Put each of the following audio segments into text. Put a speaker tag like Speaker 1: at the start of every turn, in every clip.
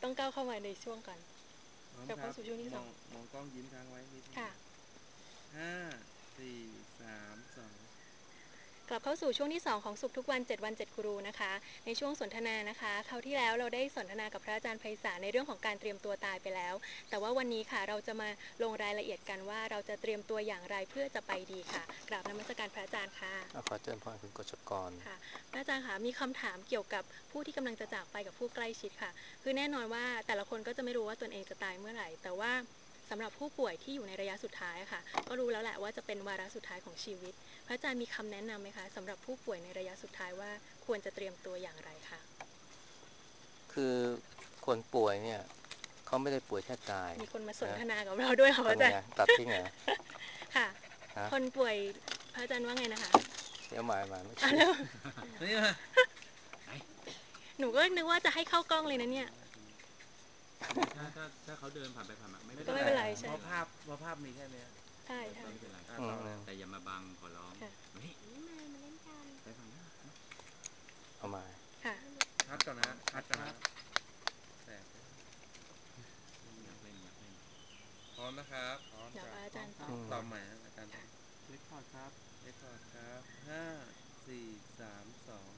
Speaker 1: ต้องก้าวเข้ามาในช่วงก่อน
Speaker 2: พร้อม
Speaker 1: กลับเข้า
Speaker 2: ครับ
Speaker 1: สู่ช่วงที่2
Speaker 2: มองกล้องยิ้มค้างไว้นิดนึง
Speaker 1: ค่ะ
Speaker 2: ห้าสี่สามสอง
Speaker 1: กลับเข้าสู่ช่วงที่2ของสุขทุกวัน7วัน7กูรูนะคะในช่วงสนทนานะคะคราวที่แล้วเราได้สนทนากับพระอาจารย์ไพศาลในเรื่องของการเตรียมตัวตายไปแล้วแต่ว่าวันนี้ค่ะเราจะมาลงรายละเอียดกันว่าเราจะเตรียมตัวอย่างไรเพื่อจะไปดีค่ะกราบนมัสการพระอาจารย์ค่ะ
Speaker 3: ขอเจริญพรคุณกฤษกร
Speaker 1: ค่ะพระอาจารย์ค่ะมีคำถามเกี่ยวกับผู้ที่กำลังจะจากไปกับผู้ใกล้ชิดค่ะคือแน่นอนว่าแต่ละคนก็จะไม่รู้ว่าตนเองจะตายเมื่อไหร่แต่ว่าสำหรับผู้ป่วยที่อยู่ในระยะสุดท้ายค่ะก็รู้แล้วแหละว่าจะเป็นวาระสุดท้ายของชีวิตพระอาจารย์มีคำแนะนำไหมคะสำหรับผู้ป่วยในระยะสุดท้ายว่าควรจะเตรียมตัวอย่างไรคะ
Speaker 3: คือคนป่วยเนี่ยเขาไม่ได้ป่วยแค่กาย
Speaker 1: มีคนมาสน
Speaker 3: นะ
Speaker 1: ทนากับเราด้วยค่ะพระอา
Speaker 3: ทำยังไง
Speaker 1: จารย์
Speaker 3: ตัดทิ้งเหรอ
Speaker 1: ค่ะ
Speaker 3: ฮะ
Speaker 1: คนป่วยพระอาจารย์ว่าไงนะคะ
Speaker 3: เดี๋ยวมาไม่ใช่
Speaker 1: แล้ว
Speaker 2: นี่มาไอ
Speaker 1: หนูก็นึกว่าจะให้เข้ากล้องเลยนะเนี่ย
Speaker 4: ไม่ถ้าเขาเดินผ่านไปผ่านมาไม่เป็นไร
Speaker 1: ก็ไม่เป็นไร
Speaker 2: เพ
Speaker 1: ใช่
Speaker 2: ราะภาพมีแค่นี้
Speaker 1: ใช่ใช่
Speaker 4: ไม่เป็นไร
Speaker 2: ต่อเลย
Speaker 4: แต่อย่ามาบังขอร้อง
Speaker 1: ค่ะ
Speaker 4: เฮ้ยมาเล่นกันไปฝั่งนี้มา
Speaker 3: เอามา
Speaker 1: ค่ะ
Speaker 2: คัดก่อนนะคัดก่อนนะแสบ
Speaker 4: อยากเล่น
Speaker 2: พร้อมนะครับพร้อม
Speaker 1: เดี๋ยว
Speaker 2: จ้ะ
Speaker 1: พระอาจารย์ตอบ
Speaker 2: ตอบใหม่นะอาจารย์
Speaker 1: ค่ะ
Speaker 4: เล็กพอดครับ
Speaker 2: เรคคอร์ดครับห้าสี่สามสอง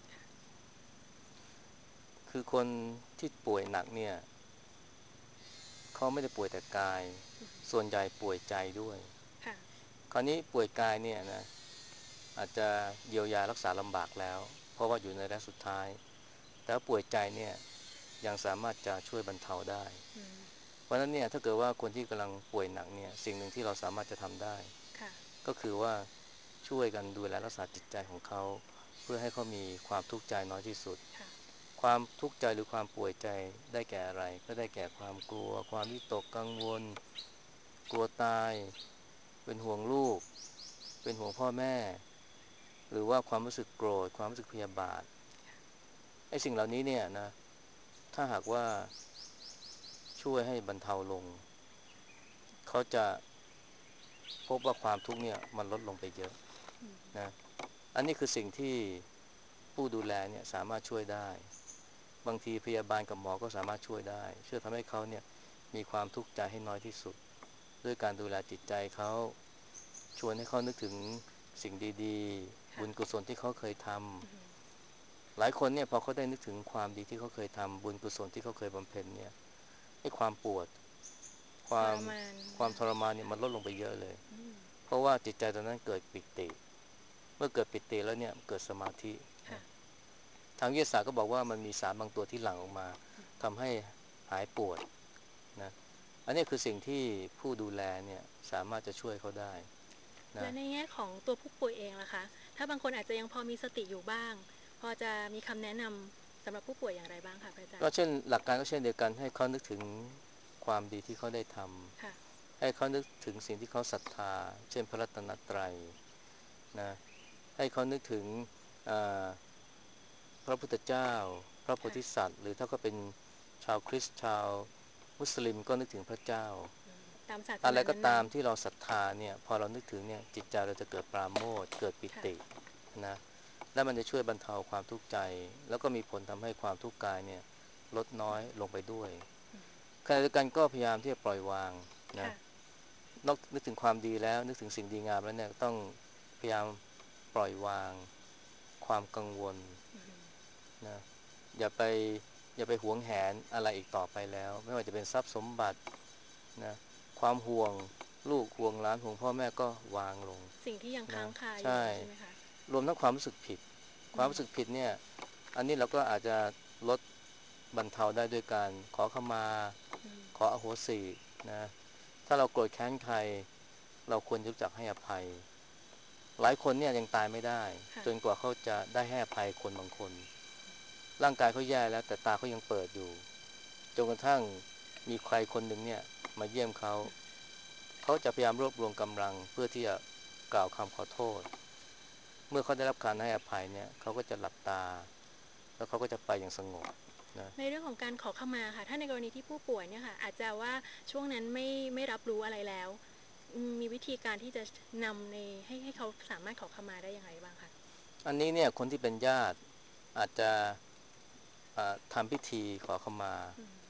Speaker 3: คือคนที่ป่วยหนักเนี่ยเขาไม่ได้ป่วยแต่กายส่วนใหญ่ป่วยใจด้วย
Speaker 1: ค่ะ
Speaker 3: คราวนี้ป่วยกายเนี่ยนะอาจจะเยียวยารักษาลำบากแล้วเพราะว่าอยู่ในระยะสุดท้ายแต่ป่วยใจเนี่ยยังสามารถจะช่วยบรรเทาได้
Speaker 1: อืม
Speaker 3: เพราะฉะนั้นเนี่ยถ้าเกิดว่าคนที่กำลังป่วยหนักเนี่ยสิ่งหนึ่งที่เราสามารถจะทำได้
Speaker 1: ค่ะ
Speaker 3: ก็คือว่าช่วยกันดูแลรักษาจิตใจของเขาเพื่อให้เขามีความทุกข์ใจน้อยที่สุด
Speaker 1: ค่ะ
Speaker 3: ความทุกข์ใจหรือความป่วยใจได้แก่อะไรก็ได้แก่ความกลัวความวิตกกังวลกลัวตายเป็นห่วงลูกเป็นห่วงพ่อแม่หรือว่าความรู้สึกโกรธความรู้สึกพยาบาทไอ้สิ่งเหล่านี้เนี่ยนะถ้าหากว่าช่วยให้บรรเทาลงเขาจะพบว่าความทุกข์เนี่ยมันลดลงไปเยอะ
Speaker 1: อืม
Speaker 3: นะอันนี้คือสิ่งที่ผู้ดูแลเนี่ยสามารถช่วยได้บางทีพยาบาลกับหมอก็สามารถช่วยได้ช่วยทำให้เขาเนี่ยมีความทุกข์ใจให้น้อยที่สุดด้วยการดูแลจิตใจเขาชวนให้เขานึกถึงสิ่งดีๆบุ
Speaker 1: ค่ะ
Speaker 3: ญกุศลที่เขาเคยท
Speaker 1: อืม
Speaker 3: ำหลายคนเนี่ยพอเขาได้นึกถึงความดีที่เขาเคยทำบุญกุศลที่เขาเคยบำเพ็ญเนี่ยให้ความปวดค
Speaker 1: ท
Speaker 3: วาม
Speaker 1: รมาน
Speaker 3: ความ
Speaker 1: นะ
Speaker 3: ทรมานเนี่ยมันลดลงไปเยอะเลย
Speaker 1: อืม
Speaker 3: เพราะว่าจิตใจตอนนั้นเกิดปิติเมื่อเกิดปิติแล้วเนี่ยเกิดสมาธิ
Speaker 1: ค่ะ
Speaker 3: นะทางวิทยาศาสตร์ก็บอกว่ามันมีสารบางตัวที่หลั่งออกมาทำให้หายปวดนะอันนี้คือสิ่งที่ผู้ดูแลเนี่ยสามารถจะช่วยเขาได้นะ
Speaker 1: และในแง่ของตัวผู้ป่วยเองล่ะคะถ้าบางคนอาจจะยังพอมีสติอยู่บ้างพอจะมีคำแนะนำสำหรับผู้ป่วยอย่างไรบ้างคะพระอาจารย์
Speaker 3: ก็เช่นหลักการก็เช่นเดียวกันให้เขานึกถึงความดีที่เขาได้ท
Speaker 1: ค่ะ
Speaker 3: ำให้เขานึกถึงสิ่งที่เขาศรัทธาเช่นพระรัตนตรัยนะให้เขานึกถึงอ่า พระพุทธเจ้าพระโพ
Speaker 1: ค่ะ
Speaker 3: ธิสัตว์หรือถ้าก็เป็นชาวคริสต์ชาวมุสลิมก็นึกถึงพระเจ้า
Speaker 1: ตามศาส
Speaker 3: อะไร
Speaker 1: นานั้น
Speaker 3: ก็ตามที่เราศรัทธาเนี่ยพอเรานึกถึงเนี่ยจิตใจเราจะเกิดปราโมทย์เกิดปิ
Speaker 1: ๆค่ะ
Speaker 3: ตินะแล้วมันจะช่วยบรรเทาความทุกข์ใจแล้วก็มีผลทำให้ความทุกข์กายเนี่ยลดน้อยลงไปด้วยขณะเดียวกันก็พยายามที่จะปล่อยวางนะ
Speaker 1: ค่ะ
Speaker 3: นอกนึกถึงความดีแล้วนึกถึงสิ่งดีงามแล้วเนี่ยต้องพยายามปล่อยวางความกังวล นะอย่าไปอย่าไปหวงแหนอะไรอีกต่อไปแล้วไม่ว่าจะเป็นทรัพย์สมบัตินะความห่วงลูกห่วงหลานห่วงพ่อแม่ก็วางลง
Speaker 1: สิ่งที่ยังค้า
Speaker 3: นะ
Speaker 1: งคาอยู่
Speaker 3: ใช่
Speaker 1: ใช่ไหมคะ
Speaker 3: รวมทั้งความรู้สึกผิดความรู้สึกผิดเนี่ยอันนี้เราก็อาจจะลดบรรเทาได้ด้วยการขอขมาขออโหสินะถ้าเราโกรธแค้นใครเราควรจะรู้จักให้อภัยหลายคนเนี่ยยังตายไม่ได้
Speaker 1: ค่ะ
Speaker 3: จนกว่าเขาจะได้ให้อภัยคนบางคน ร่างกายเขาแย่แล้วแต่ตาเขายังเปิดอยู่จนกระทั่งมีใครคนหนึ่งเนี่ยมาเยี่ยมเขาเขาจะพยายามรวบรวมกำลังเพื่อที่จะกล่าวคำขอโทษเมื่อเขาได้รับการให้อภัยเนี่ยเขาก็จะหลับตาแล้วเขาก็จะไปอย่างสงบนะ
Speaker 1: ในเรื่องของการขอขมาค่ะถ้าในกรณีที่ผู้ป่วยเนี่ยค่ะอาจจะว่าช่วงนั้นไม่รับรู้อะไรแล้วมีวิธีการที่จะนำในให้เขาสามารถขอขมาได้ยังไงบ้างคะ
Speaker 3: อันนี้เนี่ยคนที่เป็นญาติอาจจะทำพิธีขอขมา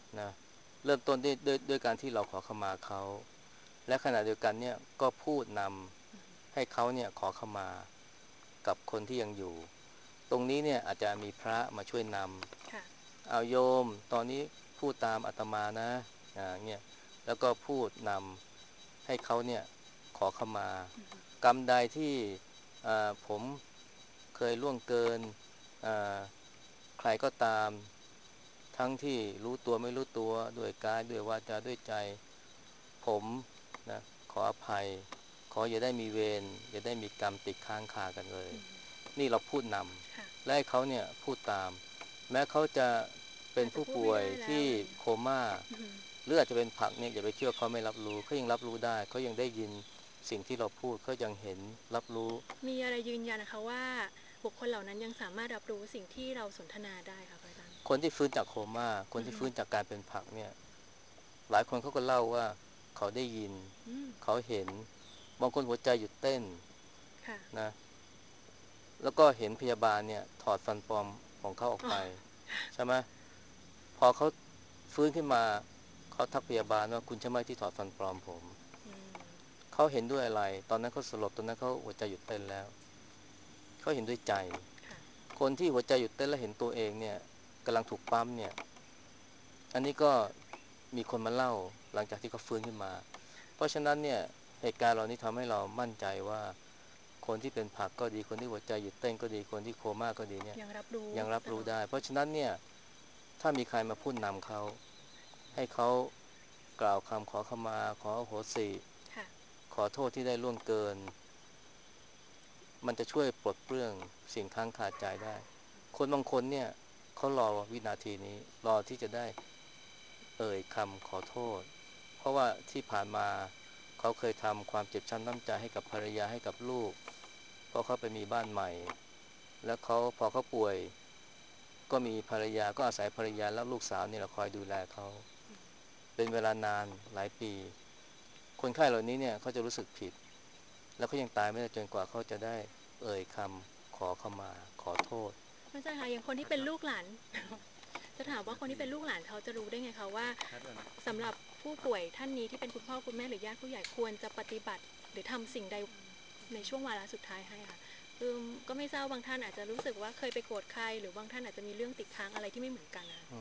Speaker 3: นะเริ่มต้นด้วยการที่เราขอขมาเขาและขณะเดียวกันเนี่ยก็พูดนำให้เขาเนี่ยขอขมากับคนที่ยังอยู่ตรงนี้เนี่ยอาจจะมีพระมาช่วยนำเอาโยมตอนนี้พูดตามอาตมานะเนี่ยแล้วก็พูดนำให้เขาเนี่ยขอขมากรรมใดที่ผมเคยล่วงเกินใครก็ตามทั้งที่รู้ตัวไม่รู้ตัวด้วยกายด้วยวาจาด้วยใจผมนะขออภัยขออย่าได้มีเวรอย่าได้มีกรรมติดค้างคากันเลยนี่เราพูดนำและให้เขาเนี่ยพูดตามแม้เขาจะเป็นผู้ป่วยที่โคม่าหรืออาจจะเป็นผักเนี่ยอย่าไปเชื่อเขาไม่รับรู้เขายังรับรู้ได้เขายังได้ยินสิ่งที่เราพูดเขายังเห็นรับรู้
Speaker 1: มีอะไรยืนยันนะคะว่าบุคคลเหล่านั้นยังสามารถรับรู้สิ่งที่เราสนทนาได้ค่ะพระอาจารย์
Speaker 3: คนที่ฟื้นจากโคม่าคนที่ฟื้นจากการเป็นผักเนี่ยหลายคนเขาก็เล่าว่าเขาได้ยินเขาเห็นบางคนหัวใจหยุดเต้นนะแล้วก็เห็นพยาบาลเนี่ยถอดฟันปลอมของเขาออกไปใช่ไหมพอเขาฟื้นขึ้นมาเขาทักพยาบาลว่าคุณใช่ไหมที่ถอดฟันปลอมผมเขาเห็นด้วยอะไรตอนนั้นเขาสลบตอนนั้นเขาหัวใจหยุดเต้นแล้วเขาเห็นด้วยใจคนที่หัวใจหยุดเต้นและเห็นตัวเองเนี่ยกำลังถูกปั๊มเนี่ยอันนี้ก็มีคนมาเล่าหลังจากที่เขาฟื้นขึ้นมาเพราะฉะนั้นเนี่ยเหตุการณ์เหล่านี้ทำให้เรามั่นใจว่าคนที่เป็นผักก็ดีคนที่หัวใจหยุดเต้นก็ดีคนที่โคม่าก็ดีเนี่ย
Speaker 1: ยังรับรู้
Speaker 3: ได้เพราะฉะนั้นเนี่ยถ้ามีใครมาพูดนำเขาให้เขากล่าวคำขอขมาขออโหสิขอโทษที่ได้ล่วงเกินมันจะช่วยปลดเปลื้องสิ่งค้างคาใจได้คนบางคนเนี่ยเขารอวินาทีนี้รอที่จะได้เอ่ยคำขอโทษเพราะว่าที่ผ่านมาเขาเคยทำความเจ็บช้ำน้ำใจให้กับภรรยาให้กับลูกเพราะเขาไปมีบ้านใหม่แล้วพอเขาป่วยก็มีภรรยาก็อาศัยภรรยาแล้วลูกสาวนี่แหละคอยดูแลเขาเป็นเวลานานหลายปีคนไข้เหล่านี้เนี่ยเขาจะรู้สึกผิดแล้วเขายังตายไม่ได้จนกว่าเขาจะได้เอ่ยคำขอขมาขอโทษ
Speaker 1: ไม่ใช่ค่ะอย่างคนที่เป็นลูกหลานจะถามว่าคนที่เป็นลูกหลานเขาจะรู้ได้ไงคะว่าสำหรับผู้ป่วยท่านนี้ที่เป็นคุณพ่อคุณแม่หรือญาติผู้ใหญ่ควรจะปฏิบัติหรือทำสิ่งใดในช่วงวาระสุดท้ายให้ค่ะคือก็ไม่ทราบบางท่านอาจจะรู้สึกว่าเคยไปโกรธใครหรือบางท่านอาจจะมีเรื่องติดค้างอะไรที่ไม่เหมือนกันนะ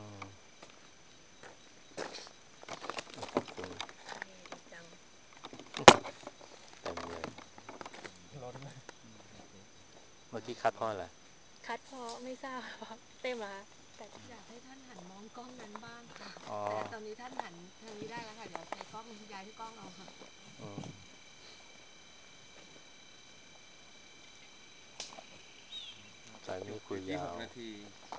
Speaker 3: ขอบคุณ
Speaker 1: ดีจัง
Speaker 3: เต็มเลย
Speaker 4: รถเลย
Speaker 3: เมื่อกี้คัดพ่ออะไร
Speaker 1: คัดเพราะไม่ทราบเต็มเหรอคะ
Speaker 5: แต่อยากให้ท่านหันมองกล้องนั้นบ้างค่ะแต่ตอนนี้ท่านหันทางนี้ได้แล้วค่ะเดี๋ยวใช้กล้องย้ายที่กล้องเอาค่ะ
Speaker 3: สายนี้คุยยาว
Speaker 2: 6 นาที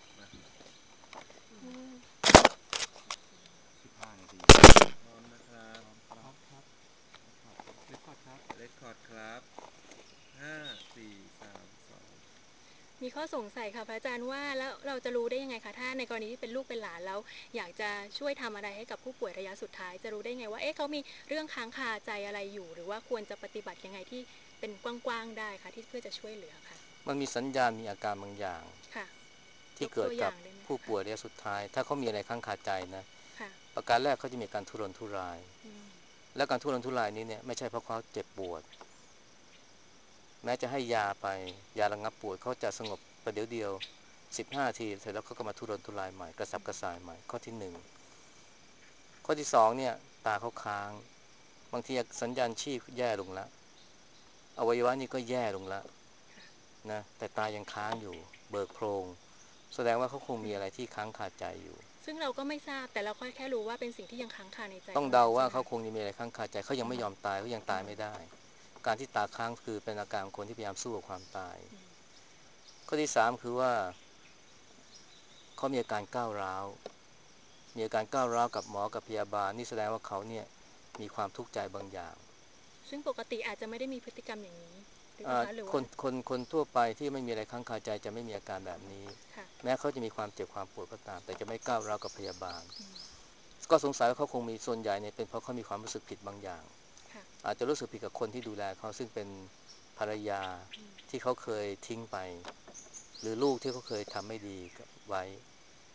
Speaker 4: 15 นาที
Speaker 2: พร้อมนะครับ
Speaker 4: พร้อมครับเรคคอร์ดครับ
Speaker 2: เรคคอร์ดครับห้าสี่สามสอง
Speaker 1: มีข้อสงสัยค่ะพระอาจารย์ว่าแล้วเราจะรู้ได้ยังไงคะถ้าในกรณีที่เป็นลูกเป็นหลานแล้วอยากจะช่วยทำอะไรให้กับผู้ป่วยระยะสุดท้ายจะรู้ได้ไงว่าเขามีเรื่องค้างคาใจอะไรอยู่หรือว่าควรจะปฏิบัติยังไงที่เป็นกว้างๆได้คะที่เพื่อจะช่วยเหลือค่ะ
Speaker 3: มันมีสัญญาณมีอาการบางอย่างที่เกิดกับผู้ป่วยระยะสุดท้ายถ้าเขามีอะไรค้างคาใจนะประการแรกเขาจะมีการทุรนทุรายและการทุรนทุรายนี้เนี่ยไม่ใช่เพราะเขาเจ็บปวดแม้จะให้ยาไปยาระงับปวดเขาจะสงบประเดี๋ยวเดียว15 นาทีเสร็จแล้วเขาก็มาทุรนทุรายใหม่กระสับกระส่ายใหม่ข้อที่1ข้อที่2เนี่ยตาเขาค้างบางทีสัญญาณชีพแย่ลงแล้วอวัยวะนี่ก็แย่ลงแล้วนะแต่ตายังค้างอยู่เบิกโพรงแสดงว่าเขาคงมีอะไรที่ค้างคาใจอยู่
Speaker 1: ซึ่งเราก็ไม่ทราบแต่เราแค่รู้ว่าเป็นสิ่งที่ยังค้างคาในใจ
Speaker 3: ต้องเดาว่าเขาคงมีอะไรค้างคาใจเขายังไม่ยอมตายเขายังตายไม่ได้การที่ตาค้างคือเป็นอาการของคนที่พยายามสู้กับความตายข้อที่3คือว่าเขามีอาการก้าวร้าวมีอาการก้าวร้าวกับหมอกับพยาบาลนี่แสดงว่าเขาเนี่ยมีความทุกข์ใจบางอย่าง
Speaker 1: ซึ่งปกติอาจจะไม่ได้มีพฤติกรรมอย่างนี้
Speaker 3: คนทั่วไปที่ไม่มีอะไรค้างคาใจจะไม่มีอาการแบบนี้แม้เขาจะมีความเจ็บความปวดก็ตามแต่จะไม่ก้าวร้าวกับพยาบาลก็สงสัยว่าเขาคงมีส่วนใหญ่เนี่ยเป็นเพราะเขามีความรู้สึกผิดบางอย่างอาจจะรู้สึกผิดกับคนที่ดูแลเขาซึ่งเป็นภรรยาที่เขาเคยทิ้งไปหรือลูกที่เขาเคยทำไม่ดีไว้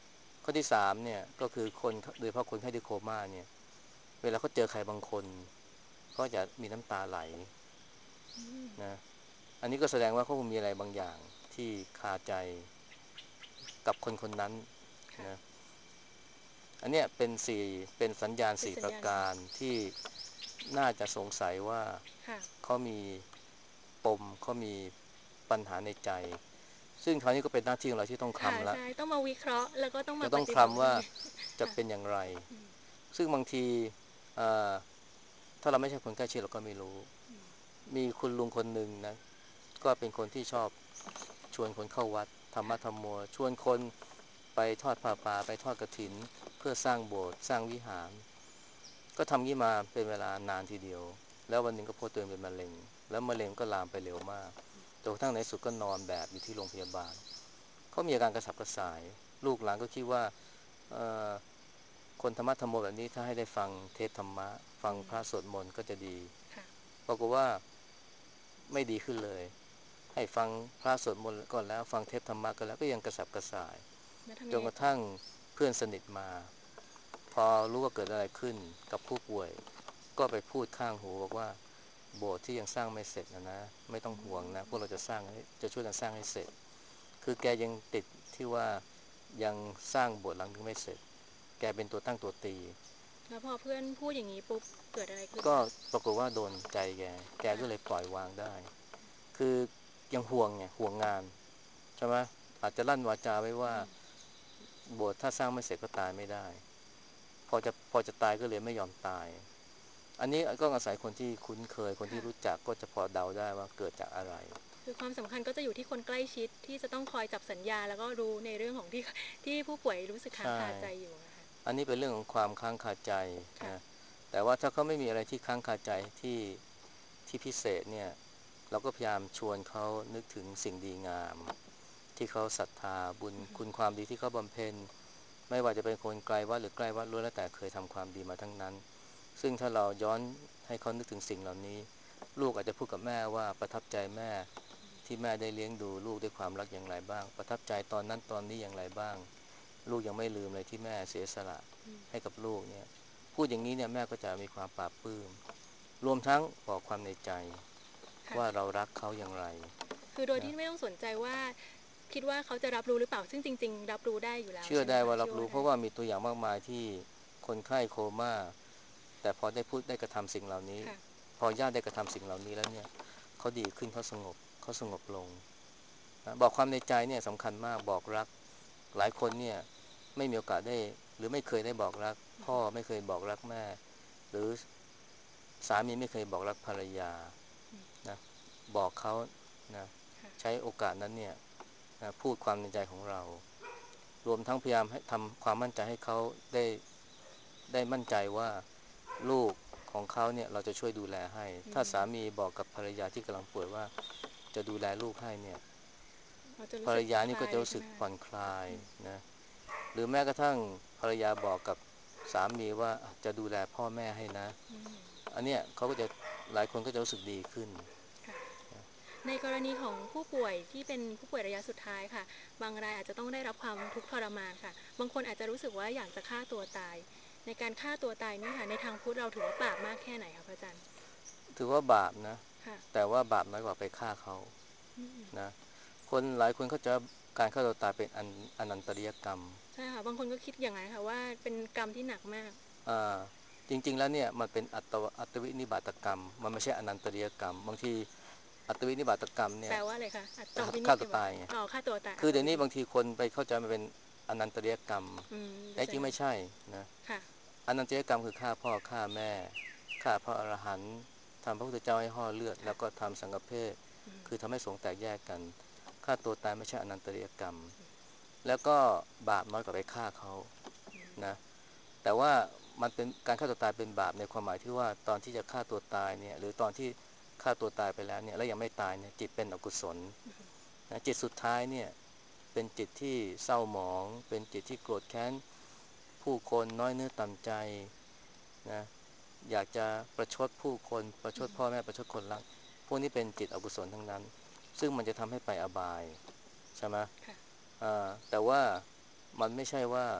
Speaker 3: ข้อที่สามเนี่ยก็คือคนโดยเฉพาะคนไข้ที่โคม่าเนี่ยเวลาเขาเจอใครบางคนก็จะมีน้ำตาไหลนะอันนี้ก็แสดงว่าเขาคงมีอะไรบางอย่างที่คาใจกับคนคนนั้นนะอันเนี้ยเป็นสัญญาณสี่ประการที่น่าจะสงสัยว่าเขามีปมเขามีปัญหาในใจซึ่งคราวนี้ก็เป็นหน้าที่ของเราที่ต้องคลำแล้ว
Speaker 1: ใช่ต้องมาวิเคราะห์แล้วก็ต้องมา
Speaker 3: จะต้องคลำว่าจะเป็นอย่างไรซึ่งบางทีถ้าเราไม่ใช่คนใกล้ชิดเราก็ไม่รู้มีคุณลุงคนหนึ่งนะก็เป็นคนที่ชอบชวนคนเข้าวัดธรรมะธรรมโมชวนคนไปทอดผ้าป่าไปทอดกฐินเพื่อสร้างโบสถ์สร้างวิหารก็ทำงี้มาเป็นเวลานานทีเดียวแล้ววันหนึ่งก็พบตัวเองเป็นมะเร็งแล้วมะเร็งก็ลามไปเร็วมากจนกระทั่งในสุดก็นอนแบบอยู่ที่โรงพยาบาลเขามีอาการกระสับกระส่ายลูกหลานก็คิดว่าคนธรรมะธรรมโมแบบนี้ถ้าให้ได้ฟังเทศธรรมะฟังพระสวดมนต์ก็จะดีปรากฏว่าไม่ดีขึ้นเลยให้ฟังพระสวดมนต์ก่อนแล้วฟังเทศธรรมะก็แล้วก็ยังกระสับกระส่ายจนกระทั่งเพื่อนสนิทมาพอรู้ว่าเกิดอะไรขึ้นกับผู้ป่วยก็ไปพูดข้างหูบอกว่าโบสถ์ที่ยังสร้างไม่เสร็จนะไม่ต้องห่วงนะพวกเราจะช่วยกันสร้างให้เสร็จคือแกยังติดที่ว่ายังสร้างโบสถ์หลังนึงไม่เสร็จแกเป็นตัวตั้งตัวตี
Speaker 1: แล้วพอเพื่อนพูดอย่างนี้ปุ๊บเกิดอะไรขึ้น
Speaker 3: ก็ปรากฏว่าโดนใจแกก็เลยปล่อยวางได้คือยังห่วงไงห่วงงานใช่ไหมอาจจะลั่นวาจาไว้ว่าโบสถ์ถ้าสร้างไม่เสร็จก็ตายไม่ได้พอจะตายก็เลยไม่ยอมตายอันนี้ก็อาศัยคนที่คุ้นเคยคนที่รู้จักก็จะพอเดาได้ว่าเกิดจากอะไร
Speaker 1: คือความสำคัญก็จะอยู่ที่คนใกล้ชิดที่จะต้องคอยจับสัญญาแล้วก็รู้ในเรื่องของที่ผู้ป่วยรู้สึกค้างคาใจอยู่นะคะ
Speaker 3: อันนี้เป็นเรื่องของความค้างคาใจนะแต่ว่าถ้าเขาไม่มีอะไรที่ค้างคาใจที่พิเศษเนี่ยเราก็พยายามชวนเขานึกถึงสิ่งดีงามที่เขาศรัทธาบุญคุณความดีที่เขาบำเพ็ญไม่ว่าจะเป็นคนไกลวัดหรือใกล้วัดล้วนแล้วแต่เคยทำความดีมาทั้งนั้นซึ่งถ้าเราย้อนให้เขานึกถึงสิ่งเหล่านี้ลูกอาจจะพูดกับแม่ว่าประทับใจแม่ที่แม่ได้เลี้ยงดูลูกด้วยความรักอย่างไรบ้างประทับใจตอนนั้นตอนนี้อย่างไรบ้างลูกยังไม่ลืมเลยที่แม่เสียสละให้กับลูกเนี่ยพูดอย่างนี้เนี่ยแม่ก็จะมีความปลาบปลื้มรวมทั้งบอกความในใจว่าเรารักเขาอย่างไร
Speaker 1: คือโดยที่ไม่ต้องสนใจว่าคิดว่าเขาจะรับรู้หรือเปล่าซึ่งจริงๆรับรู้ได้อยู่แล้ว
Speaker 3: เชื่อได้ว่ารับรู้เพราะว่ามีตัวอย่างมากมายที่คนไข้โคม่าแต่พอได้พูดได้กระทำสิ่งเหล่านี้พอญาติได้กระทำสิ่งเหล่านี้แล้วเนี่ยเขาดีขึ้นเขาสงบลงนะบอกความในใจเนี่ยสำคัญมากบอกรักหลายคนเนี่ยไม่มีโอกาสได้หรือไม่เคยได้บอกรักพ่อไม่เคยบอกรักแม่หรือสามีไม่เคยบอกรักภรรยานะบอกเขานะใช้โอกาสนั้นเนี่ยนะพูดความในใจของเรารวมทั้งพยายามให้ทำความมั่นใจให้เขาได้มั่นใจว่าลูกของเขาเนี่ยเราจะช่วยดูแลให้ถ้าสามีบอกกับภรรยาที่กำลังป่วยว่าจะดูแลลูกให้เนี่ยภรรยานี่ก็จะรู้สึกผ่อนคลายนะหรือแม้กระทั่งภรรยาบอกกับสามีว่าจะดูแลพ่อแม่ให้นะอันเนี้ยเขาก็จะหลายคนก็จะรู้สึกดีขึ้น
Speaker 1: ในกรณีของผู้ป่วยที่เป็นผู้ป่วยระยะสุดท้ายค่ะบางรายอาจจะต้องได้รับความทุกข์ทรมานค่ะบางคนอาจจะรู้สึกว่าอยากจะฆ่าตัวตายในการฆ่าตัวตายนี่ค่ะในทางพุทธเราถือว่าบาปมากแค่ไหนคะพระอาจารย์
Speaker 3: ถือว่าบาปนะแต่ว่าบาปน้อยกว่าไปฆ่าเขานะคนหลายคนเขาจะการฆ่าตัวตายเป็นอนันตริยกรรม
Speaker 1: ใช่ค่ะบางคนก็คิดอย่างนั้นค่ะว่าเป็นกรรมที่หนักมาก
Speaker 3: จริงๆแล้วเนี่ยมันเป็นอัตวินิบาตกรรมมันไม่ใช่อนันตริยกรรมบางทีอัตวินิบาตกรรมเนี่ย
Speaker 1: แปลว่าอะไรคะอัตวินิ
Speaker 3: ฆ่าตัวตายไง
Speaker 1: ฆ่าตัวตาย
Speaker 3: คือเดี๋ยวนี้บางทีคนไปเข้าใจมันเป็นอนันตริยกรรมแต่จริงไม่ใช่นะอนันตริยกรรมคือฆ่าพ่อฆ่าแม่ฆ่าพระอรหันต์ทำพระพุทธเจ้าให้ห่อเลือดแล้วก็ทำสังฆเพศคือทำให้สงฆ์แตกแยกกันฆ่าตัวตายไม่ใช่อนันตริยกรรมแล้วก็บาปน้อยกว่าไปฆ่าเขานะแต่ว่ามันเป็นการฆ่าตัวตายเป็นบาปในความหมายที่ว่าตอนที่จะฆ่าตัวตายเนี่ยหรือตอนที่ฆ่าตัวตายไปแล้วเนี่ยแล้วยังไม่ตายเนี่ยจิตเป็นอกุศลนะจิตสุดท้ายเนี่ยเป็นจิตที่เศร้าหมองเป็นจิตที่โกรธแค้นผู้คนน้อยเนื้อต่ำใจนะอยากจะประชดผู้คนประชดพ่อแม่ประชดคนรักพวกนี้เป็นจิตอกุศลทั้งนั้นซึ่งมันจะทำให้ไปอบายใช่ไหมแต่ว่ามันไม่ใช่ว่า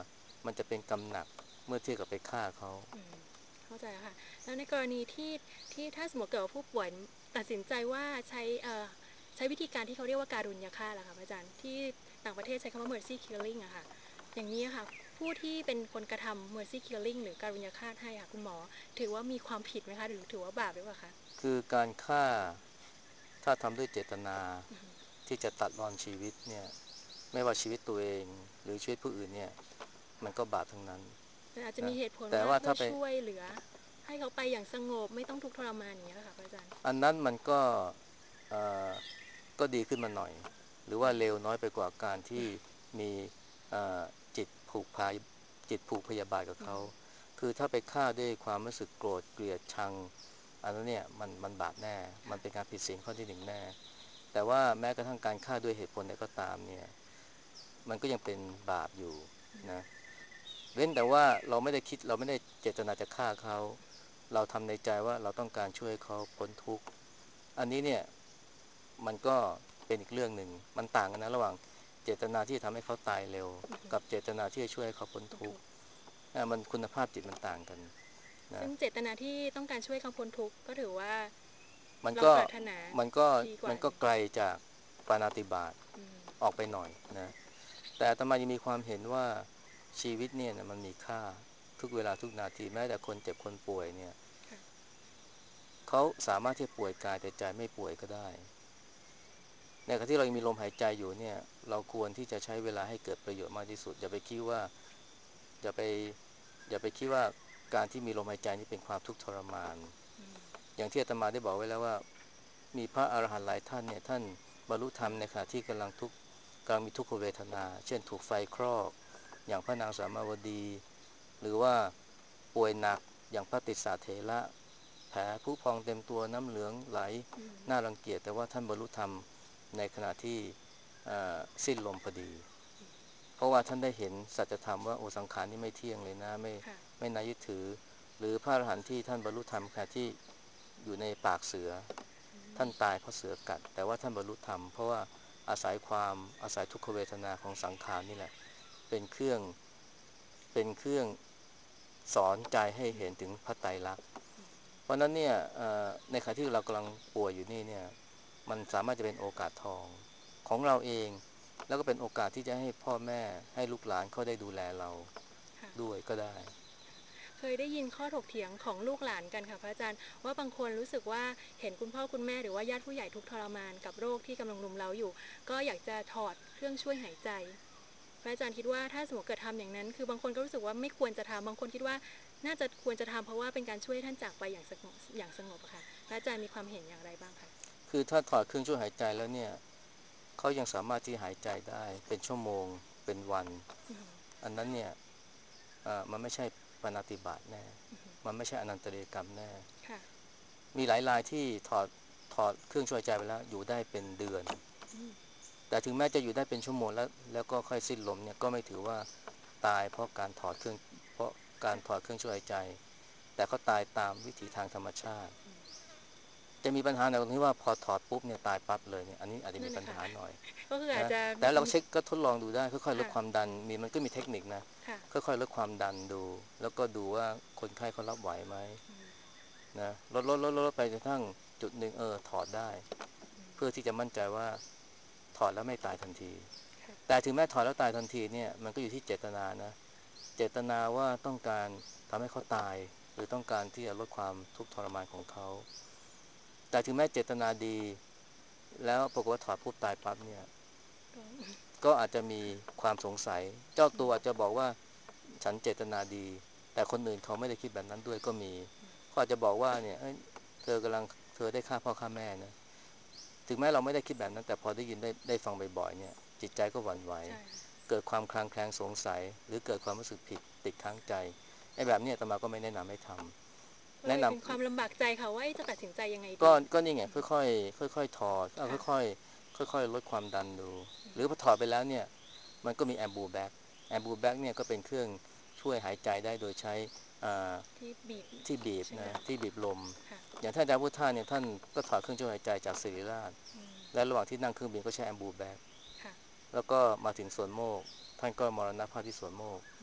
Speaker 3: มันจะเป็นกรรมหนักเมื่อเทียบกับไปฆ่าเขา
Speaker 1: เข้าใจค่ะแล้วในกรณีที่ถ้าสมมติเกิดว่าผู้ป่วยตัดสินใจว่าใช้วิธีการที่เขาเรียกว่าการุญยฆาตล่ะค่ะอาจารย์ที่ต่างประเทศใช้คำว่า mercy killing อะค่ะอย่างนี้ค่ะผู้ที่เป็นคนกระทำ mercy killing หรือการุญยฆาตให้ค่ะคุณหมอถือว่ามีความผิดไหมคะหรือถือว่าบาปหรือเปล่าคะ
Speaker 3: คือการฆ่าถ้าทำด้วยเจตนาที่จะตัดรอนชีวิตเนี่ยไม่ว่าชีวิตตัวเองหรือชีวิตผู้อื่นเนี่ยมันก็บาปทั้งนั้น
Speaker 1: อาจจะมีเหตุผล
Speaker 3: แต่
Speaker 1: ว่าเพื่อ
Speaker 3: ถ้าไป
Speaker 1: ช่วยเหลือให้เขาไปอย่างสงบไม่ต้องทุกข์ทรมานอย่างนี้ค่ะอาจารย์
Speaker 3: อันนั้นมันก็ก็ดีขึ้นมาหน่อยหรือว่าเลวน้อยไปกว่าการที่มีจิตผูกพายจิตผูกพยาบาทกับเขาคือถ้าไปฆ่าด้วยความรู้สึกโกรธเกลียดชังอันนั้นเนี่ยมันบาปแน่มันเป็นการผิดศีลข้อที่หนึ่งแน่แต่ว่าแม้กระทั่งการฆ่าด้วยเหตุผลใดก็ตามเนี่ยมันก็ยังเป็นบาปอยู่นะเว้นแต่ว่าเราไม่ได้คิดเราไม่ได้เจตนาจะฆ่าเขาเราทำในใจว่าเราต้องการช่วยเขาพ้นทุกข์อันนี้เนี่ยมันก็เป็นอีกเรื่องหนึ่งมันต่างกันนะระหว่างเจตนาที่จะทำให้เขาตายเร็วกับเจตนาที่จะช่วยให้เขาพ้นทุกข์มันคุณภาพจิตมันต่างกันนะ
Speaker 1: ซึ่งเจตนาที่ต้องการช่วยเขาพ้นทุกข์ก็ถือว่า
Speaker 3: มัน
Speaker 1: เรา
Speaker 3: ก็
Speaker 1: ปรารถนาดีกว่า
Speaker 3: มันก็ไกลจากปาณาติบาตออกไปหน่อยนะแต่อาตมายังมีความเห็นว่าชีวิตเนี่ยนะมันมีค่าทุกเวลาทุกนาทีแม้แต่คนเจ็บคนป่วยเนี่ยเขาสามารถที่จะป่วยกายแต่ใจไม่ป่วยก็ได้ในขณะที่เรายังมีลมหายใจอยู่เนี่ยเราควรที่จะใช้เวลาให้เกิดประโยชน์มากที่สุดอย่าไปคิดว่าอย่าไปอย่าไปคิดว่าการที่มีลมหายใจนี่เป็นความทุกข์ทรมานอย่างที่อาตมาได้บอกไว้แล้วว่ามีพระอรหันต์หลายท่านเนี่ยท่านบรรลุธรรมในขณะที่กำลังมีทุกขเวทนาเช่นถูกไฟคลอกอย่างพระนางสามาวดีหรือว่าป่วยหนักอย่างพระติสสะเถระแผลผุพองเต็มตัวน้ำเหลืองไหลน่ารังเกียจแต่ว่าท่านบรรลุธรรมในขณะที่สิ้นลมพอดีเพราะว่าท่านได้เห็นสัจธรรมว่าโอสังขารนี่ไม่เที่ยงเลยนะไม่น่ายึดถือหรือพระอรหันต์ที่ท่านบรรลุธรรมขณะที่อยู่ในปากเสือท่านตายเพราะเสือกัดแต่ว่าท่านบรรลุธรรมเพราะว่าอาศัยทุกขเวทนาของสังขารนี่แหละเป็นเครื่องสอนใจให้เห็นถึงพระไตรลักษณ์เพราะนั้นเนี่ยในขณะที่เรากำลังป่วยอยู่นี่เนี่ยมันสามารถจะเป็นโอกาสทองของเราเองแล้วก็เป็นโอกาสที่จะให้พ่อแม่ให้ลูกหลานเขาได้ดูแลเราด้วยก็ได้
Speaker 1: เคยได้ยินข้อถกเถียงของลูกหลานกันค่ะพระอาจารย์ว่าบางคนรู้สึกว่าเห็นคุณพ่อคุณแม่หรือว่าญาติผู้ใหญ่ทุกทรมานกับโรคที่กำลังรุมเร้าอยู่ก็อยากจะถอดเครื่องช่วยหายใจพระอาจารย์คิดว่าถ้าสมมติเกิดทำอย่างนั้นคือบางคนก็รู้สึกว่าไม่ควรจะทำบางคนคิดว่าน่าจะควรจะทำเพราะว่าเป็นการช่วยท่านจากไปอย่างสงบค่ะพระอาจารย์มีความเห็นอย่างไรบ้างคะ
Speaker 3: คือถ้าถอดเครื่องช่วยหายใจแล้วเนี่ยเขายังสามารถที่หายใจได้เป็นชั่วโมงเป็นวันอันนั้นเนี่ยมันไม่ใช่ปาณาติบาตแน่มันไม่ใช่อนันตริยกรรมแน่มีหลายรายที่ถอดเครื่องช่วยหายใจไปแล้วอยู่ได้เป็นเดือนแต่ถึงแม้จะอยู่ได้เป็นชั่วโมงแล้วก็ค่อยสิ้นลมเนี่ยก็ไม่ถือว่าตายเพราะการถอดเครื่องช่วยหายใจแต่เขาตายตามวิถีทางธรรมชาติจะมีปัญหาในตรงที่ว่าพอถอดปุ๊บเนี่ยตายปั๊บเลยเนี่ยอันนี้อาจจะมีปัญหาหน่อย
Speaker 1: ก็คืออาจ
Speaker 3: นะ
Speaker 1: จะ
Speaker 3: แต่เราเช็คก็ทดลองดูได้ค่อยๆลดความดันมันก็มีเทคนิคนะค่อยๆลดความดันดูแล้วก็ดูว่าคนไข้เขารับไหวไหมนะลดไปจนกระทั่งจุดหนึ่งถอดได้เพื่อที่จะมั่นใจว่าถอดแล้วไม่ตายทันทีแต่ถึงแม้ถอดแล้วตายทันทีเนี่ยมันก็อยู่ที่เจตนานะเจตนาว่าต้องการทำให้เขาตายหรือต้องการที่จะลดความทุกข์ทรมานของเขาแต่ถึงแม้เจตนาดีแล้วปรากฏว่าถอดปุ๊บตายปั๊บเนี่ยก็อาจจะมีความสงสัยเจ้าตัวอาจจะบอกว่าฉันเจตนาดีแต่คนอื่นเขาไม่ได้คิดแบบนั้นด้วยก็มีเขาอาจจะบอกว่าเนี่ยเธอได้ฆ่าพ่อฆ่าแม่นะถึงแม้เราไม่ได้คิดแบบนั้นแต่พอได้ยินได้ฟังบ่อยๆเนี่ยจิตใจก็หวั่นไหวเกิดความคลางแคลงสงสัยหรือเกิดความรู้สึกผิดติดค้างใจไอ้แบบนี้อาตมาก็ไม่แนะนำให้ทำแนะนำ
Speaker 1: เป็นความลำบากใจค่ะว่าจะตัดสินใจยังไงดี
Speaker 3: ก็นี่ไงค่อยๆถอดค่อยๆลดความดันดูหรือพอถอดไปแล้วเนี่ยมันก็มีแอมบูแบ็กเนี่ยก็เป็นเครื่องช่วยหายใจได้โดยใช้ที่บีบนะที่บีบลมอย่างท่านอาจารย์พุทธาเนี่ยท่านก็ถอดเครื่องช่วยหายใจจากศิริราชและระหว่างที่นั่งเครื่องบินก็ใช้แอมบูแบ็กแล้วก็มาถึงสวนโมกท่านก็มรณภาพที่สวนโมก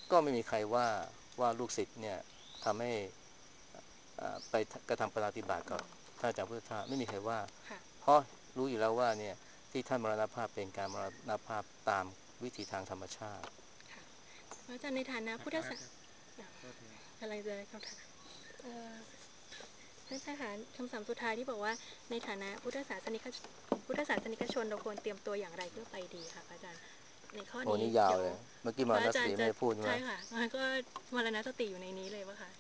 Speaker 3: ก็ไม่มีใครว่าลูกศิษย์เนี่ยทำให้ไปกระทำปาณาติบาตกับท่านอาจารย์พุทธทาสไม่มีใครว่าเพราะรู้อยู่แล้วว่าเนี่ยที่ท่านมรณภาพเป็นการมรณภาพตามวิธีทางธรรมชาติ
Speaker 1: อาจารย์ในฐานะพุทธศาสนาอะไรเลยคำถามท่านอาจารย์คำถามสุดท้ายที่บอกว่าในฐานะพุทธศาสนิกชนเราควรเตรียมตัวอย่างไรเพื่อไปดีค่ะอาจารย์ในข้อนี้
Speaker 3: ยาวเลยเมื่อกี้มรณสติไม่พูด
Speaker 1: ใช่ค่ะมันก็มรณสติอยู่ในนี้เลยว่าค่ะ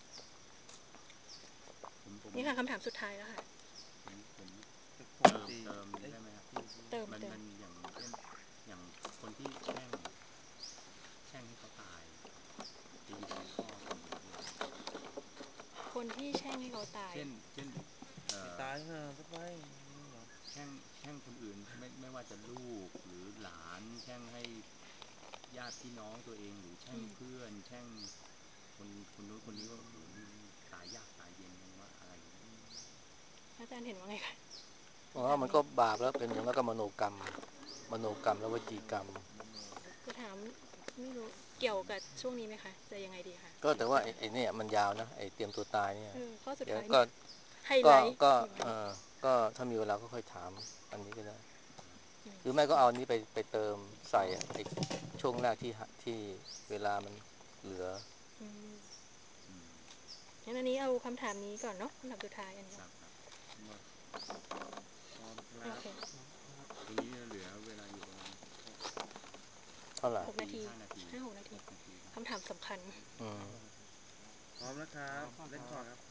Speaker 1: นี่ค่ะคำถามสุดท้ายแล้วค่ะ
Speaker 2: ผม
Speaker 4: เติมได้ไหมครับมันอย่างเช่นอย่างคนที่แช่งให้เขาตายจะอยู่ในข้อตรงนี้ด้วย
Speaker 1: คนที่แช่งให้เขาตาย
Speaker 4: เช่น
Speaker 2: ตายห่าซะไป
Speaker 4: แช่งคนอื่นไม่ว่าจะลูกหรือหลานแช่งให้ญาติพี่น้องตัวเองหรือแช่งเพื่อนแช่งคนนู้นคนนี้ว่าโอ้โหนี่ตายยากตายเย็นยังว่าอะไรอย่างเงี้ย
Speaker 1: อาจารย์เห็นว่าไงคะ
Speaker 3: มันก็บาปแล้วเป็นอย่างแล้วก็มโนกรรมและวจีกรรม
Speaker 1: จะถามไม่รู้เกี่ยวกับช่วงนี้ไหมคะจะยังไงดีคะ
Speaker 3: ก็แต่ว่าไอ้นี่มันยาวนะไอ้เตรียมตัวตายเนี่ย
Speaker 1: ข้อสุดท้าย
Speaker 3: ก็
Speaker 1: ไฮไลท์
Speaker 3: ก็ถ้ามีเวลาก็ค่อยถามอันนี้ก็ได้หรือไม่ก็เอาอันนี้ไปเติมใส่ไอ้ช่วงแรกที่เวลามันเหลือ
Speaker 1: งั้นอันนี้เอาคำถามนี้ก่อนเนาะคำถามสุดท้ายอันนี้
Speaker 2: พร้อมครับ
Speaker 4: ทีนี้เหลือเวลาอยู่ประมาณ
Speaker 3: เท่าไหร่
Speaker 1: 6 นาที 5-6 นาทีคำถามสำคัญ
Speaker 2: พร้อมแล้วครับเล่นก่อนครับ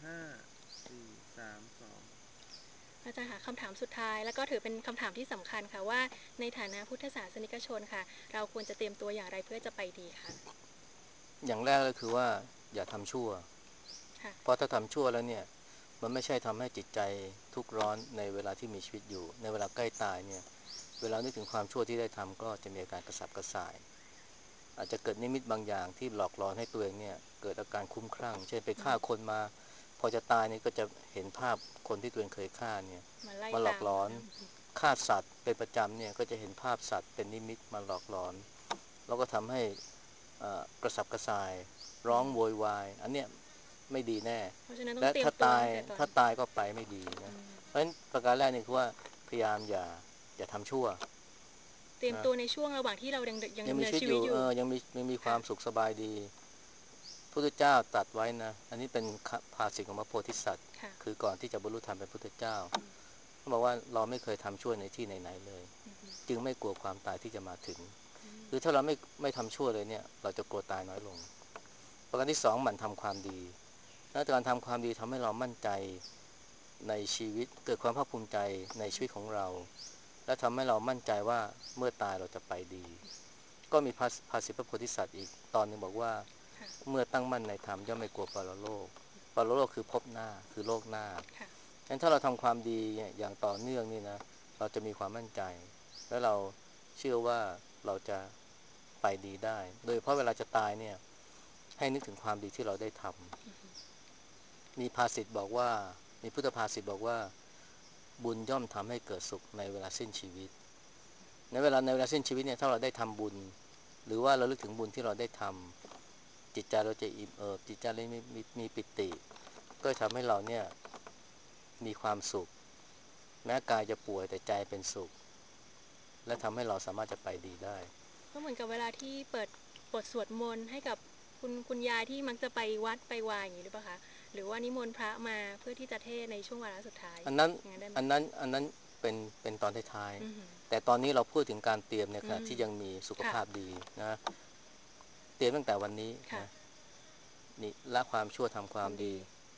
Speaker 2: 5 4 3 2
Speaker 1: อาจารย์ค่ะคำถามสุดท้ายแล้วก็ถือเป็นคำถามที่สำคัญค่ะว่าในฐานะพุทธศาสนิกชนค่ะเราควรจะเตรียมตัวอย่างไรเพื่อจะไปดีคะ
Speaker 3: อย่างแรกก็คือว่าอย่าทำชั่วเพราะถ้าทำชั่วแล้วเนี่ยมันไม่ใช่ทำให้จิตใจทุกข์ร้อนในเวลาที่มีชีวิตอยู่ในเวลาใกล้ตายเนี่ยเวลานึกถึงความชั่วที่ได้ทำก็จะมีอาการกระสับกระส่ายอาจจะเกิดนิมิตบางอย่างที่หลอกหลอนให้ตัวเองเนี่ยเกิดอาการคุ้มคลั่งเช่นไปฆ่าคนมาพอจะตายนี่ก็จะเห็นภาพคนที่ตัวเองเคยฆ่าเนี่ยมาหลอกหลอนฆ่าสัตว์เป็นประจำเนี่ยก็จะเห็นภาพสัตว์เป็นนิมิตมาหลอกหลอนแล้วก็ทำให้กระสับกระส่ายร้องโวยวายอันเนี้ยไม่ดีแน่และถ้าตายก็ไปไม่ดีนะเพราะฉะนั้นประการแรกนี่คือว่าพยายามอย่าทำชั่ว
Speaker 1: เตรียมตัวในช่วงระหว่างที่เรายังมีชีวิตอยู่
Speaker 3: ยังมีความสุขสบายดีพระพุทธเจ้าตรัสไว้นะอันนี้เป็นภาษิตของพระโพธิสัตว์คือก่อนที่จะบรรลุธรรมเป็นพุทธเจ้าเขาบอกว่าเราไม่เคยทำชั่วในที่ไหนๆเลยจึงไม่กลัวความตายที่จะมาถึงคือถ้าเราไม่ทำชั่วเลยเนี่ยเราจะกลัวตายน้อยลงประการที่สองหมั่นทำความดีการทำความดีทำให้เรามั่นใจในชีวิตเกิดความภาคภูมิใจในชีวิตของเราและทำให้เรามั่นใจว่าเมื่อตายเราจะไปดีก็มีภาษิตพระโพธิสัตว์อีกตอนนึงบอกว่าเมื่อตั้งมั่นในธรรมย่อมไม่กลัวปรโลกคือพบหน้าคือโลกหน้างั้นถ้าเราทำความดีอย่างต่อเนื่องนี่นะเราจะมีความมั่นใจและเราเชื่อว่าเราจะไปดีได้โดยเพราะเวลาจะตายเนี่ยให้นึกถึงความดีที่เราได้ทำมีภาษิตบอกว่ามีพุทธภาษิตบอกว่าบุญย่อมทำให้เกิดสุขในเวลาสิ้นชีวิตในเวลาสิ้นชีวิตเนี่ยถ้าเราได้ทำบุญหรือว่าเราลึกถึงบุญที่เราได้ทำจิตใจเราจะอิ่มเอิบจิตใจเรามีปิติก็ทำให้เราเนี่ยมีความสุขแม้กายจะป่วยแต่ใจเป็นสุขและทำให้เราสามารถจะไปดีได้
Speaker 1: ก็เหมือนกับเวลาที่เปิดบทสวดมนต์ให้กับคุณยายที่มักจะไปวัดไปวาอย่างนี้หรือเปล่าคะหรือว่านิมนต์พระมาเพื่อที่จะเทศในช่วงวาระสุดท้าย
Speaker 3: อันนั้นเป็นตอนท้ายๆแต่ตอนนี้เราพูดถึงการเตรียมเนี่ยค่ะที่ยังมีสุขภาพดีนะเตรียมตั้งแต่วันนี้นะนี่ละความชั่วทำความดี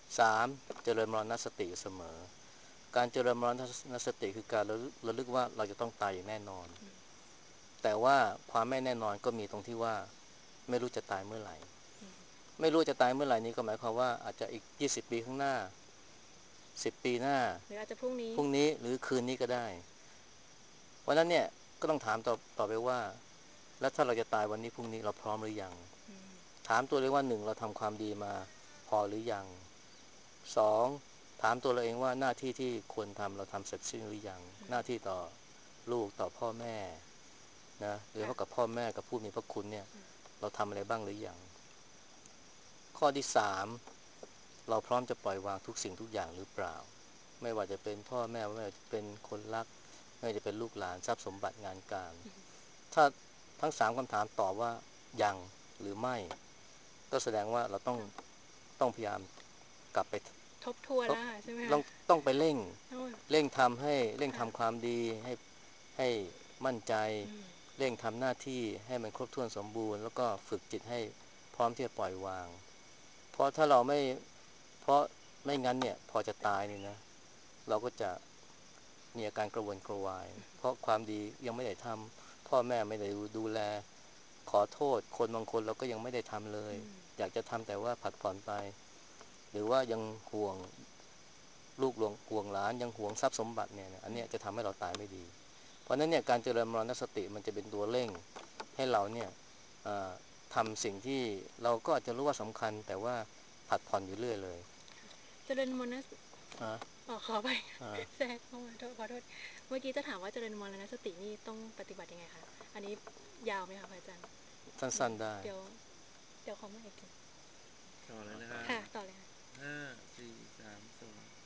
Speaker 3: 3เจริญมรณสติอยู่เสมอการเจริญมรณสติคือการระลึกว่าเราจะต้องตายอย่างแน่นอนแต่ว่าความไม่แน่นอนก็มีตรงที่ว่าไม่รู้จะตายเมื่อไหร่ไม่รู้จะตายเมื่อไหร่นี้ก็หมายความว่าอาจจะอีก20 ปีข้างหน้า10 ปีหน้า
Speaker 1: หรืออาจจะพรุ่ง
Speaker 3: นี้หรือคืนนี้ก็ได้เพราะนั้นเนี่ยก็ต้องถามต่อไปว่าแล้วถ้าเราจะตายวันนี้พรุ่งนี้เราพร้อมหรือยังถามตัวเองว่า1เราทำความดีมาพอหรือยัง2ถามตัวเราเองว่าหน้าที่ที่ควรทำเราทำเสร็จสิ้นหรือยังหน้าที่ต่อลูกต่อพ่อแม่นะหรือว่ากับพ่อแม่กับผู้มีพระคุณเนี่ยเราทำอะไรบ้างหรือยังข้อที่3เราพร้อมจะปล่อยวางทุกสิ่งทุกอย่างหรือเปล่าไม่ว่าจะเป็นพ่อแม่ไม่ว่าจะเป็นคนรักไม่ว่าจะเป็นลูกหลานทรัพย์สมบัติงานการถ้าทั้ง3คำถามตอบว่ายังหรือไม่ก็แสดงว่าเราต้องพยายามกลับไป
Speaker 1: ทบทวนแล้วใช่ไหม
Speaker 3: ต้องไปเร่งทำให้เร่ง
Speaker 1: ค่ะ
Speaker 3: ทำความดีให้มั่นใจเร่งทำหน้าที่ให้มันครบถ้วนสมบูรณ์แล้วก็ฝึกจิตให้พร้อมที่จะปล่อยวางเพราะถ้าเราไม่เพราะไม่งั้นเนี่ยพอจะตายนี่นะเราก็จะมีอาการกระวนกระวายเพราะความดียังไม่ได้ทำพ่อแม่ไม่ได้ดูแลขอโทษคนบางคนเราก็ยังไม่ได้ทำเลยอยากจะทำแต่ว่าผัดผ่อนไปหรือว่ายังห่วงลูกห่วงหลานยังห่วงทรัพย์สมบัติเนี่ยอันนี้จะทำให้เราตายไม่ดีเพราะนั้นเนี่ยการเจริญมรณสติมันจะเป็นตัวเร่งให้เราเนี่ยทำสิ่งที่เราก็อาจจะรู้ว่าสำคัญแต่ว่าผัดผ่อนอยู่เรื่อยเลย
Speaker 1: เจริญมรณขอไปแทรกเข้ามาขอโทษเมื่อกี้จะถามว่าเจริญมรณสตินี่ต้องปฏิบัติยังไงคะอันนี้ยาวไหมคะอาจารย์
Speaker 3: สั้นๆได้
Speaker 1: เดี๋ยวขอมาอีกที
Speaker 2: ต่อเลยนะครับ
Speaker 1: ค่ะต่อเลยค่ะ
Speaker 2: 5 4 3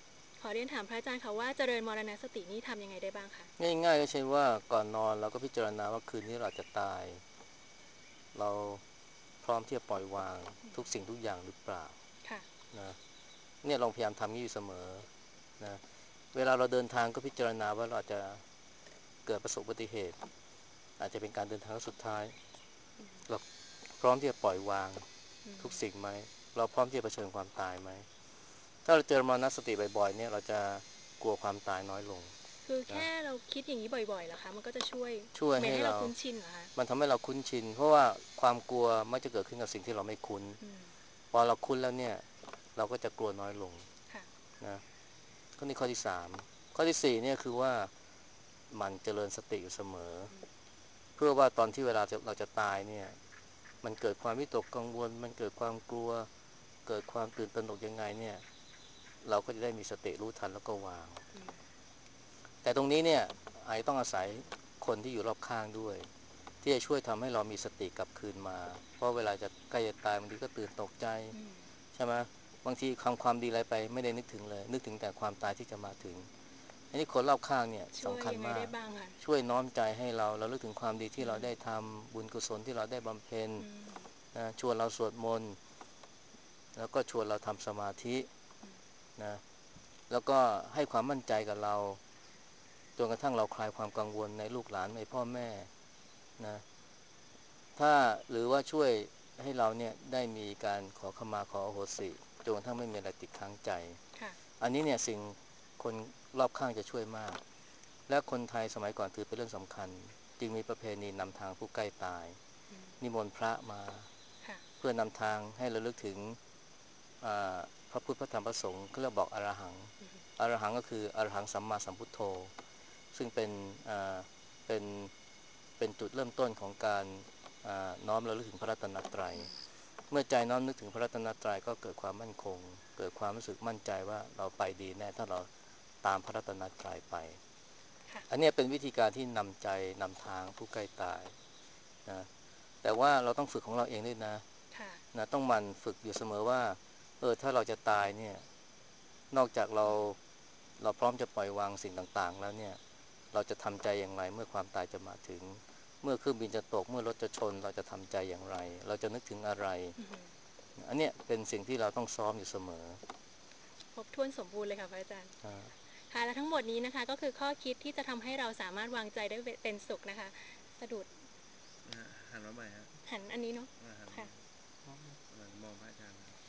Speaker 2: 2
Speaker 1: ขอเรียนถามพระอาจารย์ค่ะว่าเจริญมรณสตินี่ทำยังไงได้บ้างคะ
Speaker 3: ง่ายๆก็ใช่ว่าก่อนนอนเราก็พิจารณาว่าคืนนี้เราจะตายเราพร้อมที่จะปล่อยวางทุกสิ่งทุกอย่างหรือเปล่านะเนี่ยลองพยายามทำนี้อยู่เสมอนะเวลาเราเดินทางก็พิจารณาว่าเราจะเกิดประสบอุบัติเหตุอาจจะเป็นการเดินทางสุดท้ายเราพร้อมที่จะปล่อยวางทุกสิ่งไหมเราพร้อมที่จะเผชิญความตายไหมถ้าเราเจอมรณสติบ่อยๆเนี่ยเราจะกลัวความตายน้อยลง
Speaker 1: คือแค่เราคิดอย่างนี้บ่อยๆเหรอคะมันก็จะช่วย
Speaker 3: ให้
Speaker 1: เราคุ้นชินเหรอคะ
Speaker 3: มันทำให้เราคุ้นชินเพราะว่าความกลัวมักจะเกิดขึ้นกับสิ่งที่เราไม่คุ้นพอเราคุ้นแล้วเนี่ยเราก็จะกลัวน้อยลงนะข้อนี้ข้อที่3ข้อที่4เนี่ยคือว่ามันเจริญสติอยู่เสมอเพื่อว่าตอนที่เวลาเราจะตายเนี่ยมันเกิดความวิตกกังวลมันเกิดความกลัวเกิดความตื่นตระหนกยังไงเนี่ยเราก็จะได้มีสติรู้ทันแล้วก็วางแต่ตรงนี้เนี่ยไอต้องอาศัยคนที่อยู่รอบข้างด้วยที่จะช่วยทำให้เรามีสติกลับคืนมาเพราะเวลาจะใกล้จะตายบางทีก็ตื่นตกใจใช่ไหมบางทีความดีอะไรไปไม่ได้นึกถึงเลยนึกถึงแต่ความตายที่จะมาถึงอันนี้คนรอบข้างเนี่ยสำคัญมากช่วยน้อมใจให้เราลึกถึงความดีที่เราได้ทำบุญกุศลที่เราได้บำเพ็ญนะชวนเราสวดมนต์แล้วก็ชวนเราทำสมาธินะแล้วก็ให้ความมั่นใจกับเราจนกระทั่งเราคลายความกังวลในลูกหลานในพ่อแม่นะถ้าหรือว่าช่วยให้เราเนี่ยได้มีการขอขมาขออโหสิจนกระทั่งไม่มีอะไรติดค้างใจอันนี้เนี่ยสิ่งคนรอบข้างจะช่วยมากและคนไทยสมัยก่อนถือเป็นเรื่องสำคัญจึงมีประเพณีนำทางผู้ใกล้ตายนิมนต์พระมาเพื่อนำทางให้ระลึกถึงพระพุทธพระธรรมพระสงฆ์เขาเรียกบอกอรหังอรหังก็คืออรหังสัมมาสัมพุทโธซึ่งเป็นเป็นจุดเริ่มต้นของการน้อมระลึกถึงพระรัตนตรัยเมื่อใจน้อมนึกถึงพระรัตนตรัยก็เกิดความมั่นคงเกิดความรู้สึกมั่นใจว่าเราไปดีแน่ถ้าเราตามพระรัตนตรัยไปอันนี้เป็นวิธีการที่นำใจนำทางผู้ใกล้ตายนะแต่ว่าเราต้องฝึกของเราเองด้วยนะต้องหมั่นฝึกอยู่เสมอว่าถ้าเราจะตายเนี่ยนอกจากเราพร้อมจะปล่อยวางสิ่งต่างๆแล้วเนี่ยเราจะทำใจอย่างไรเมื่อความตายจะมาถึงเมื่อเครื่องบินจะตกเมื่อรถจะชนเราจะทำใจอย่างไรเราจะนึกถึงอะไรอันเนี้ยเป็นสิ่งที่เราต้องซ้อมอยู่เสมอ
Speaker 1: ครบถ้วนสมบูรณ์เลยค่ะพระอาจารย์ค่ะและทั้งหมดนี้นะคะก็คือข้อคิดที่จะทำให้เราสามารถวางใจได้เป็นสุขนะคะสะดุด
Speaker 2: หันมาใหม่ฮะ
Speaker 1: หันอันนี้เนาะ
Speaker 2: ค่ะมองพระอาจารย์นะ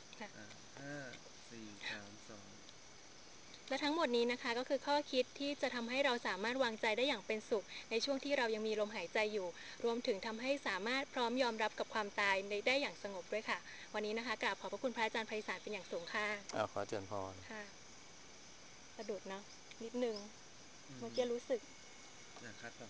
Speaker 2: 5 4 3 2
Speaker 1: และทั้งหมดนี้นะคะก็คือข้อคิดที่จะทำให้เราสามารถวางใจได้อย่างเป็นสุขในช่วงที่เรายังมีลมหายใจอยู่รวมถึงทำให้สามารถพร้อมยอมรับกับความตายได้อย่างสงบด้วยค่ะวันนี้นะคะกราบขอบพระคุณพระอาจารย์ไพศาลเป็นอย่างสูงค่ะ
Speaker 3: ขอเจริญพร
Speaker 1: ค่ะสะดุดเนาะนิดนึงเมื่อกี้รู้สึก
Speaker 2: คัดต่อ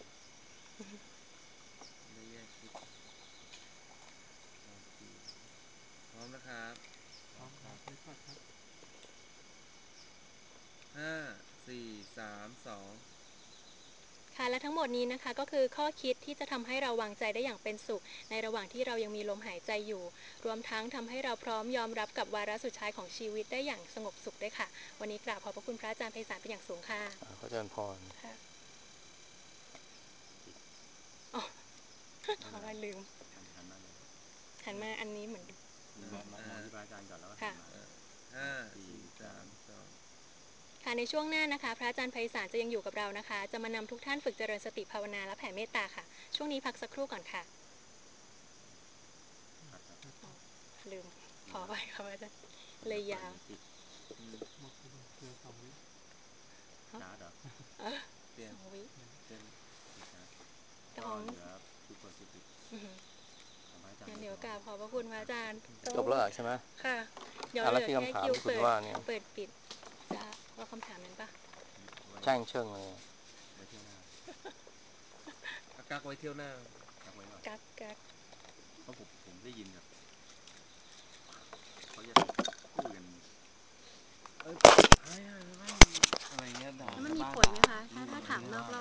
Speaker 2: ได้แยกคลิปโอเคพร้อมนะครับ
Speaker 4: พร้อมครับไม่พลาดครับ
Speaker 2: 5 4 3 2
Speaker 1: ค่ะค่ะและทั้งหมดนี้นะคะก็คือข้อคิดที่จะทำให้เราวางใจได้อย่างเป็นสุขในระหว่างที่เรายังมีลมหายใจอยู่รวมทั้งทำให้เราพร้อมยอมรับกับวาระสุดท้ายของชีวิตได้อย่างสงบสุขด้วยค่ะวันนี้กราบขอบพระคุณพระอาจารย์ไพศาลเป็นอย่างสูงค่ะ
Speaker 3: ขอเจริญพร
Speaker 1: ค่ะอ๋อขอว่าลืม
Speaker 4: หันมาเลย
Speaker 1: หันมาอันนี้เหมือน
Speaker 4: มองที่พระอาจารย์ก่อนแล้วก็หันมา
Speaker 2: 5 4 3 2
Speaker 1: ค่ะในช่วงหน้านะคะพระอาจารย์ไพศาลจะยังอยู่กับเรานะคะจะมานำทุกท่านฝึกเจริญสติภาวนาและแผ่เมตตาค่ะช่วงนี้พักสักครู่ก่อนค่ะลืมขอไปค่ะอาจารย์เลยยาว
Speaker 2: หมดเดือน2 วิ
Speaker 4: ชาร์จเหรอ
Speaker 1: 2 วิ
Speaker 4: ก็เหลือทุกคนสุด
Speaker 1: งั้นเดี๋ยวกราบขอบพระคุณพระอาจารย์
Speaker 3: จบแล้วใช่ไหม
Speaker 1: ค่ะเดี๋ยวเหลือแค่คิวเปิดปิดจะว่าคำถามนั้นปะ
Speaker 3: แช่งเชิงเลย
Speaker 4: ไว้เที่ยวหน้า
Speaker 2: กักไว้เที่ยวหน้า
Speaker 4: กักไว้ก่อน
Speaker 1: กัก
Speaker 4: เพราะผมได้ยินแบบเขาจะพูดกัน
Speaker 2: อะไรเงี้ยด่า
Speaker 1: มันมีผลไหมคะถ้าถามนอกรอบ